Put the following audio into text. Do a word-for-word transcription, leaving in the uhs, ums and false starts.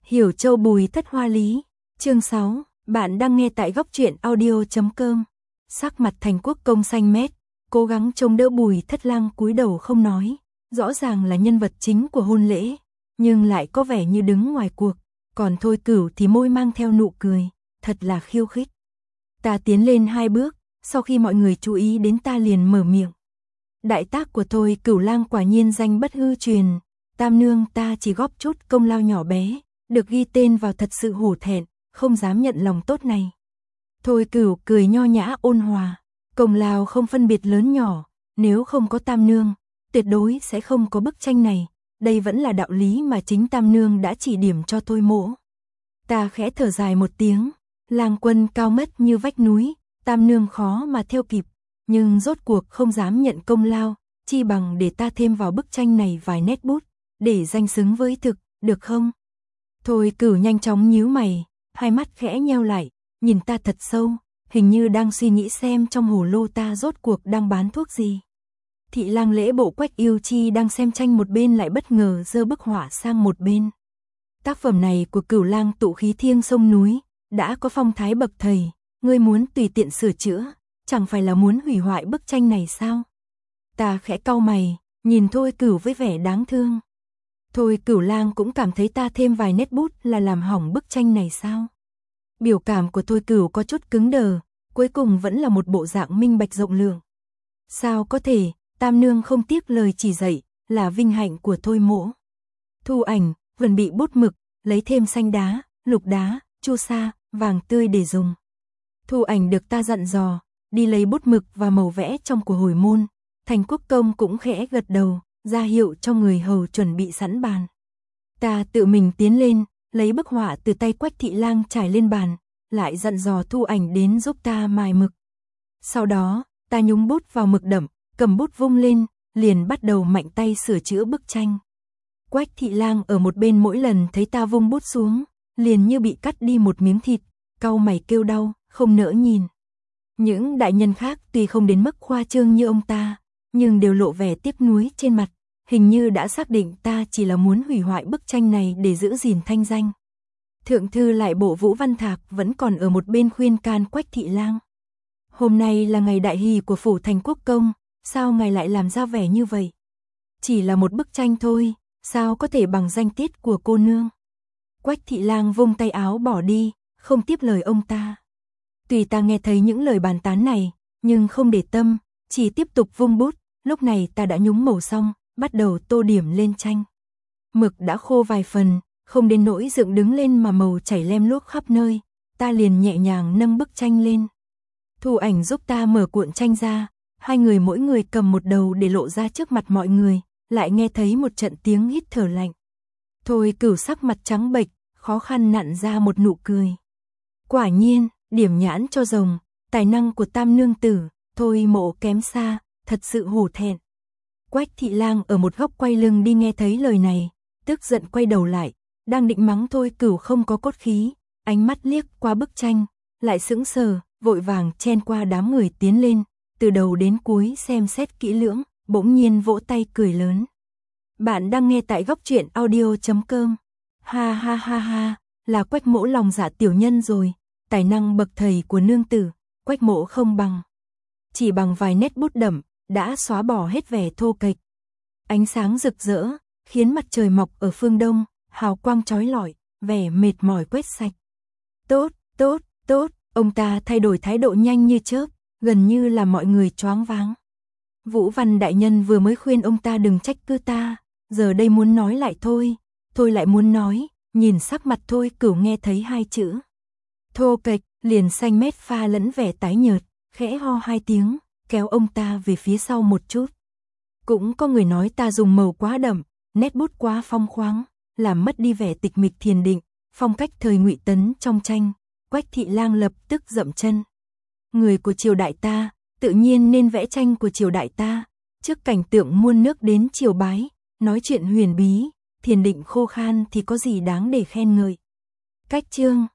Hiểu Châu Bùi Thất Hoa Lý, chương sáu, bạn đang nghe tại góc truyện audio chấm com. Sắc mặt Thành Quốc Công xanh mét, cố gắng chống đỡ Bùi Thất Lang cúi đầu không nói, rõ ràng là nhân vật chính của hôn lễ, nhưng lại có vẻ như đứng ngoài cuộc, còn Thôi Cửu thì môi mang theo nụ cười, thật là khiêu khích. Ta tiến lên hai bước, sau khi mọi người chú ý đến ta liền mở miệng. Đại tác của Thôi Cửu Lang quả nhiên danh bất hư truyền, tam nương ta chỉ góp chút công lao nhỏ bé, được ghi tên vào thật sự hổ thẹn, không dám nhận lòng tốt này. Thôi Cửu cười nho nhã ôn hòa, công lao không phân biệt lớn nhỏ, nếu không có tam nương, tuyệt đối sẽ không có bức tranh này, đây vẫn là đạo lý mà chính tam nương đã chỉ điểm cho Thôi Mỗ. Ta khẽ thở dài một tiếng, Lang Quân cao mất như vách núi, tam nương khó mà theo kịp, nhưng rốt cuộc không dám nhận công lao, chi bằng để ta thêm vào bức tranh này vài nét bút, để danh xứng với thực, được không? Thôi Cửu nhanh chóng nhíu mày, hai mắt khẽ nheo lại, nhìn ta thật sâu, hình như đang suy nghĩ xem trong hồ lô ta rốt cuộc đang bán thuốc gì. Thị Lang Lễ Bộ Quách Yêu Chi đang xem tranh một bên lại bất ngờ giơ bức họa sang một bên. Tác phẩm này của Cửu Lang tụ khí thiêng sông núi, đã có phong thái bậc thầy, ngươi muốn tùy tiện sửa chữa, chẳng phải là muốn hủy hoại bức tranh này sao? Ta khẽ cau mày, nhìn Thôi Cửu với vẻ đáng thương. Thôi Cửu Lang cũng cảm thấy ta thêm vài nét bút là làm hỏng bức tranh này sao? Biểu cảm của Thôi Cửu có chút cứng đờ, cuối cùng vẫn là một bộ dạng minh bạch rộng lượng. Sao có thể, tam nương không tiếc lời chỉ dạy, là vinh hạnh của Thôi Mỗ. Thu ảnh, vẫn bị bút mực, lấy thêm xanh đá, lục đá, chu sa, vàng tươi để dùng. Thu ảnh được ta dặn dò, đi lấy bút mực và màu vẽ trong của hồi môn, Thành Quốc Công cũng khẽ gật đầu, ra hiệu cho người hầu chuẩn bị sẵn bàn. Ta tự mình tiến lên, lấy bức họa từ tay Quách Thị Lang trải lên bàn, lại dặn dò Thu ảnh đến giúp ta mài mực. Sau đó, ta nhúng bút vào mực đậm, cầm bút vung lên, liền bắt đầu mạnh tay sửa chữa bức tranh. Quách Thị Lang ở một bên mỗi lần thấy ta vung bút xuống, liền như bị cắt đi một miếng thịt, cau mày kêu đau, không nỡ nhìn. Những đại nhân khác tuy không đến mức khoa trương như ông ta, nhưng đều lộ vẻ tiếc nuối trên mặt, hình như đã xác định ta chỉ là muốn hủy hoại bức tranh này để giữ gìn thanh danh. Thượng thư lại bộ Vũ Văn Thạc vẫn còn ở một bên khuyên can Quách Thị Lang. Hôm nay là ngày đại hỷ của phủ Thành Quốc Công, sao ngài lại làm ra vẻ như vậy? Chỉ là một bức tranh thôi, sao có thể bằng danh tiết của cô nương? Quách Thị Lang vung tay áo bỏ đi, không tiếp lời ông ta. Tùy ta nghe thấy những lời bàn tán này, nhưng không để tâm, chỉ tiếp tục vung bút, lúc này ta đã nhúng màu xong, bắt đầu tô điểm lên tranh. Mực đã khô vài phần, không đến nỗi dựng đứng lên mà màu chảy lem luốc khắp nơi, ta liền nhẹ nhàng nâng bức tranh lên. Thu ảnh giúp ta mở cuộn tranh ra, hai người mỗi người cầm một đầu để lộ ra trước mặt mọi người, lại nghe thấy một trận tiếng hít thở lạnh. Thôi Cửu sắc mặt trắng bệch, khó khăn nặn ra một nụ cười. Quả nhiên, điểm nhãn cho rồng, tài năng của tam nương tử, Thôi Mộ kém xa, thật sự hổ thẹn. Quách Thị Lang ở một góc quay lưng đi nghe thấy lời này, tức giận quay đầu lại, đang định mắng Thôi Cửu không có cốt khí, ánh mắt liếc qua bức tranh, lại sững sờ, vội vàng chen qua đám người tiến lên, từ đầu đến cuối xem xét kỹ lưỡng, bỗng nhiên vỗ tay cười lớn. Bạn đang nghe tại góc truyện audio chấm com. Ha ha ha ha, là Quách Mỗ lòng dạ tiểu nhân rồi, tài năng bậc thầy của nương tử, Quách Mỗ không bằng. Chỉ bằng vài nét bút đậm, đã xóa bỏ hết vẻ thô kệch. Ánh sáng rực rỡ, khiến mặt trời mọc ở phương đông, hào quang chói lọi, vẻ mệt mỏi quét sạch. Tốt, tốt, tốt, ông ta thay đổi thái độ nhanh như chớp, gần như là mọi người choáng váng. Vũ Văn đại nhân vừa mới khuyên ông ta đừng trách cứ ta, giờ đây muốn nói lại thôi, thôi lại muốn nói, nhìn sắc mặt Thôi Cửu nghe thấy hai chữ thô kệch, liền xanh mét pha lẫn vẻ tái nhợt, khẽ ho hai tiếng, kéo ông ta về phía sau một chút. Cũng có người nói ta dùng màu quá đậm, nét bút quá phong khoáng, làm mất đi vẻ tịch mịch thiền định, phong cách thời Ngụy Tấn trong tranh. Quách Thị Lang lập tức dậm chân. Người của triều đại ta, tự nhiên nên vẽ tranh của triều đại ta, trước cảnh tượng muôn nước đến triều bái, nói chuyện huyền bí, thiền định khô khan thì có gì đáng để khen ngợi. Cách chương